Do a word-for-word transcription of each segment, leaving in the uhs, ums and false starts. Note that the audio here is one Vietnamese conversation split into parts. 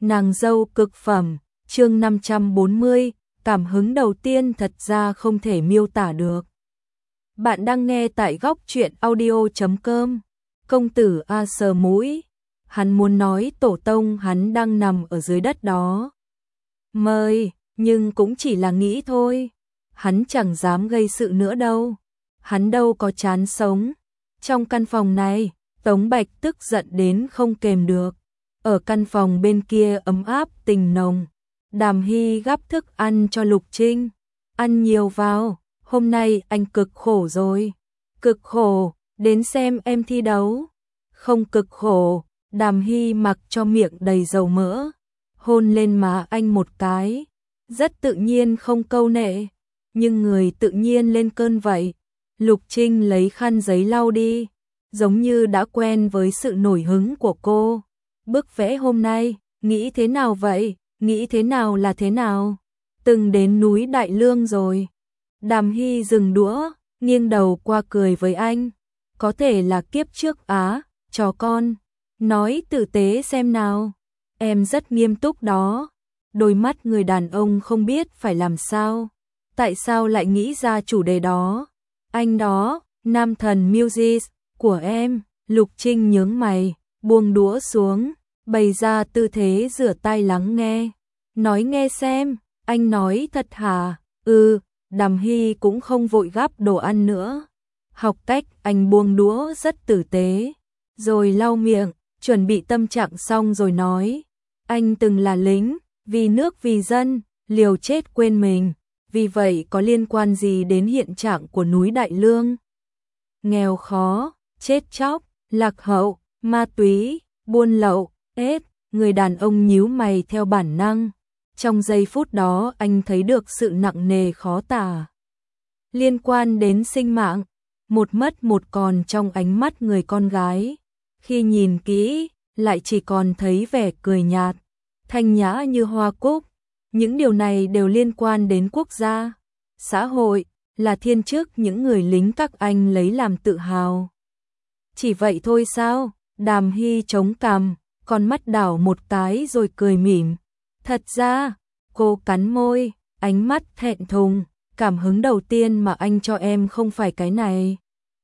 Nàng dâu cực phẩm, chương năm trăm bốn mươi, cảm hứng đầu tiên thật ra không thể miêu tả được. Bạn đang nghe tại góc truyện audio chấm com. Công tử a sờ mũi, hắn muốn nói tổ tông hắn đang nằm ở dưới đất đó. Mời, nhưng cũng chỉ là nghĩ thôi. Hắn chẳng dám gây sự nữa đâu. Hắn đâu có chán sống. Trong căn phòng này, Tống Bạch tức giận đến không kềm được. Ở căn phòng bên kia ấm áp tình nồng. Đàm Hy gắp thức ăn cho Lục Trinh. Ăn nhiều vào, hôm nay anh cực khổ rồi. Cực khổ, đến xem em thi đấu. Không cực khổ, Đàm Hy mặc cho miệng đầy dầu mỡ. Hôn lên má anh một cái. Rất tự nhiên không câu nệ. Nhưng người tự nhiên lên cơn vậy. Lục Trinh lấy khăn giấy lau đi. Giống như đã quen với sự nổi hứng của cô. Bức vẽ hôm nay, nghĩ thế nào vậy? Nghĩ thế nào là thế nào? Từng đến núi Đại Lương rồi. Đàm Hy dừng đũa, nghiêng đầu qua cười với anh. Có thể là kiếp trước á, cho con. Nói tử tế xem nào. Em rất nghiêm túc đó. Đôi mắt người đàn ông không biết phải làm sao. Tại sao lại nghĩ ra chủ đề đó? Anh đó, nam thần Music của em. Lục Trinh nhướng mày, buông đũa xuống, bày ra tư thế rửa tay lắng nghe. Nói nghe xem, anh nói thật hả? Ừ, Đàm Hy cũng không vội gắp đồ ăn nữa. Học cách anh buông đũa rất tử tế, rồi lau miệng, chuẩn bị tâm trạng xong rồi nói. Anh từng là lính, vì nước vì dân, liều chết quên mình, vì vậy có liên quan gì đến hiện trạng của núi Đại Lương? Nghèo khó, chết chóc, lạc hậu, ma túy, buôn lậu, ết, người đàn ông nhíu mày theo bản năng. Trong giây phút đó anh thấy được sự nặng nề khó tả. Liên quan đến sinh mạng, một mất một còn trong ánh mắt người con gái. Khi nhìn kỹ, lại chỉ còn thấy vẻ cười nhạt, thanh nhã như hoa cúc. Những điều này đều liên quan đến quốc gia, xã hội, là thiên chức những người lính các anh lấy làm tự hào. Chỉ vậy thôi sao? Đàm Hy chống cằm, con mắt đảo một cái rồi cười mỉm. Thật ra, cô cắn môi, ánh mắt thẹn thùng, cảm hứng đầu tiên mà anh cho em không phải cái này.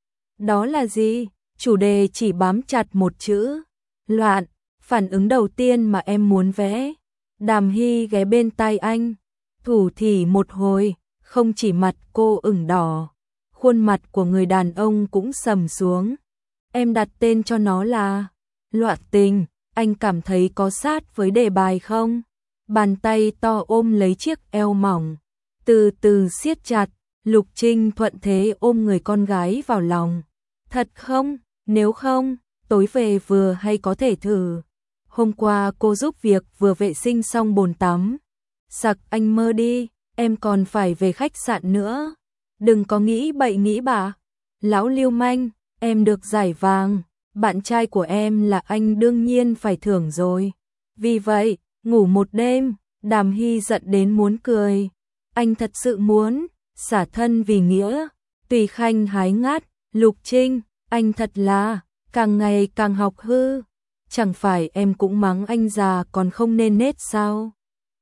Đó là gì? Chủ đề chỉ bám chặt một chữ. Loạn, phản ứng đầu tiên mà em muốn vẽ. Đàm Hy ghé bên tai anh, thủ thỉ một hồi, không chỉ mặt cô ửng đỏ, khuôn mặt của người đàn ông cũng sầm xuống. Em đặt tên cho nó là Loạn Tình, anh cảm thấy có sát với đề bài không? Bàn tay to ôm lấy chiếc eo mỏng, từ từ siết chặt. Lục Trinh thuận thế ôm người con gái vào lòng. Thật không? Nếu không, tối về vừa hay có thể thử. Hôm qua cô giúp việc vừa vệ sinh xong bồn tắm. Sặc anh mơ đi, em còn phải về khách sạn nữa. Đừng có nghĩ bậy nghĩ bạ. Lão lưu manh, em được giải vàng. Bạn trai của em là anh đương nhiên phải thưởng rồi. Vì vậy, ngủ một đêm, Đàm Hy giận đến muốn cười. Anh thật sự muốn, xả thân vì nghĩa. Tùy khanh hái ngát, Lục Trinh, anh thật là, càng ngày càng học hư. Chẳng phải em cũng mắng anh già còn không nên nết sao?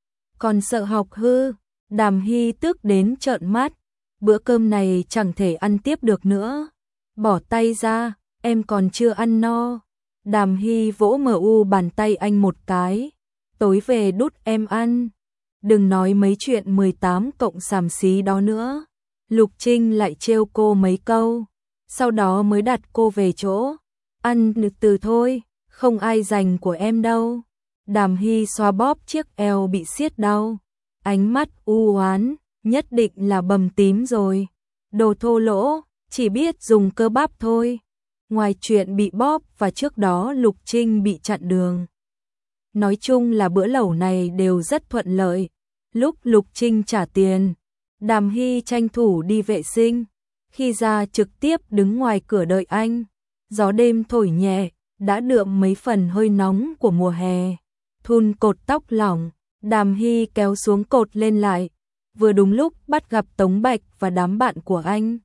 Còn sợ học hư? Đàm Hy tức đến trợn mắt. Bữa cơm này chẳng thể ăn tiếp được nữa. Bỏ tay ra, em còn chưa ăn no. Đàm Hy vỗ mờ u bàn tay anh một cái. Tối về đút em ăn. Đừng nói mấy chuyện mười tám cộng xàm xí đó nữa. Lục Trinh lại trêu cô mấy câu. Sau đó mới đặt cô về chỗ. Ăn từ thôi, không ai giành của em đâu. Đàm Hy xoa bóp chiếc eo bị siết đau. Ánh mắt u oán, nhất định là bầm tím rồi. Đồ thô lỗ, chỉ biết dùng cơ bắp thôi. Ngoài chuyện bị bóp và trước đó Lục Trinh bị chặn đường. Nói chung là bữa lẩu này đều rất thuận lợi. Lúc Lục Trinh trả tiền, Đàm Hy tranh thủ đi vệ sinh. Khi ra trực tiếp đứng ngoài cửa đợi anh. Gió đêm thổi nhẹ, đã đượm mấy phần hơi nóng của mùa hè. Thun cột tóc lỏng, Đàm Hy kéo xuống cột lên lại. Vừa đúng lúc bắt gặp Tống Bạch và đám bạn của anh.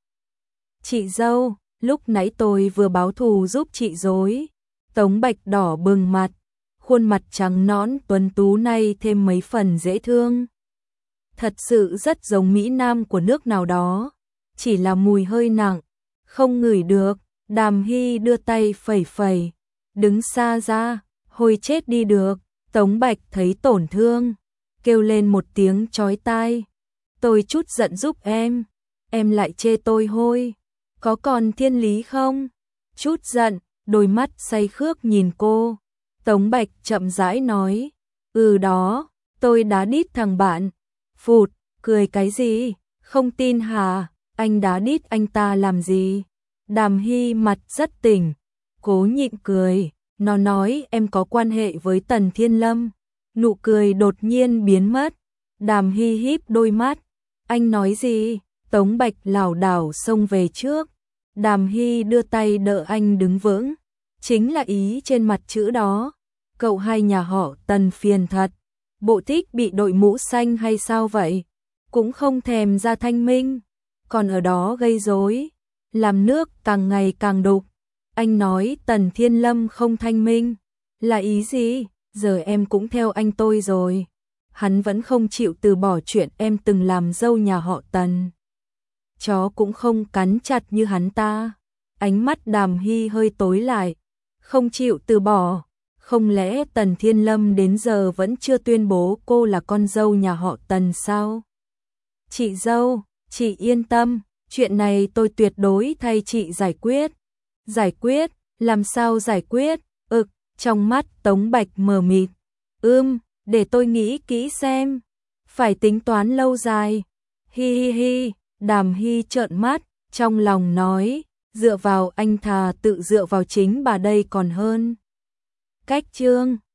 Chị dâu, lúc nãy tôi vừa báo thù giúp chị dối. Tống Bạch đỏ bừng mặt, khuôn mặt trắng nõn tuấn tú này thêm mấy phần dễ thương. Thật sự rất giống Mỹ Nam của nước nào đó, chỉ là mùi hơi nặng, không ngửi được. Đàm Hy đưa tay phẩy phẩy, đứng xa ra, hồi chết đi được. Tống Bạch thấy tổn thương, kêu lên một tiếng chói tai. Tôi chút giận giúp em, em lại chê tôi hôi, có còn thiên lý không? Chút giận, đôi mắt say khước nhìn cô. Tống Bạch chậm rãi nói, ừ đó, tôi đá đít thằng bạn. Phụt, cười cái gì, không tin hả, anh đá đít anh ta làm gì? Đàm Hy mặt rất tỉnh, cố nhịn cười, nó nói em có quan hệ với Tần Thiên Lâm. Nụ cười đột nhiên biến mất, Đàm Hy híp đôi mắt, anh nói gì? Tống Bạch lảo đảo xông về trước, Đàm Hy đưa tay đỡ anh đứng vững, chính là ý trên mặt chữ đó. Cậu hai nhà họ Tần phiền thật, bộ thích bị đội mũ xanh hay sao vậy? Cũng không thèm ra thanh minh, còn ở đó gây rối, làm nước càng ngày càng đục. Anh nói Tần Thiên Lâm không thanh minh, là ý gì? Giờ em cũng theo anh tôi rồi. Hắn vẫn không chịu từ bỏ chuyện em từng làm dâu nhà họ Tần. Chó cũng không cắn chặt như hắn ta. Ánh mắt Đàm Hy hơi tối lại, không chịu từ bỏ. Không lẽ Tần Thiên Lâm đến giờ vẫn chưa tuyên bố cô là con dâu nhà họ Tần sao? Chị dâu, chị yên tâm, chuyện này tôi tuyệt đối thay chị giải quyết. Giải quyết, làm sao giải quyết? Ực, trong mắt Tống Bạch mờ mịt. Ưm, để tôi nghĩ kỹ xem. Phải tính toán lâu dài. Hi hi hi, Đàm Hy trợn mắt, trong lòng nói, dựa vào anh thà tự dựa vào chính bà đây còn hơn. Cách chương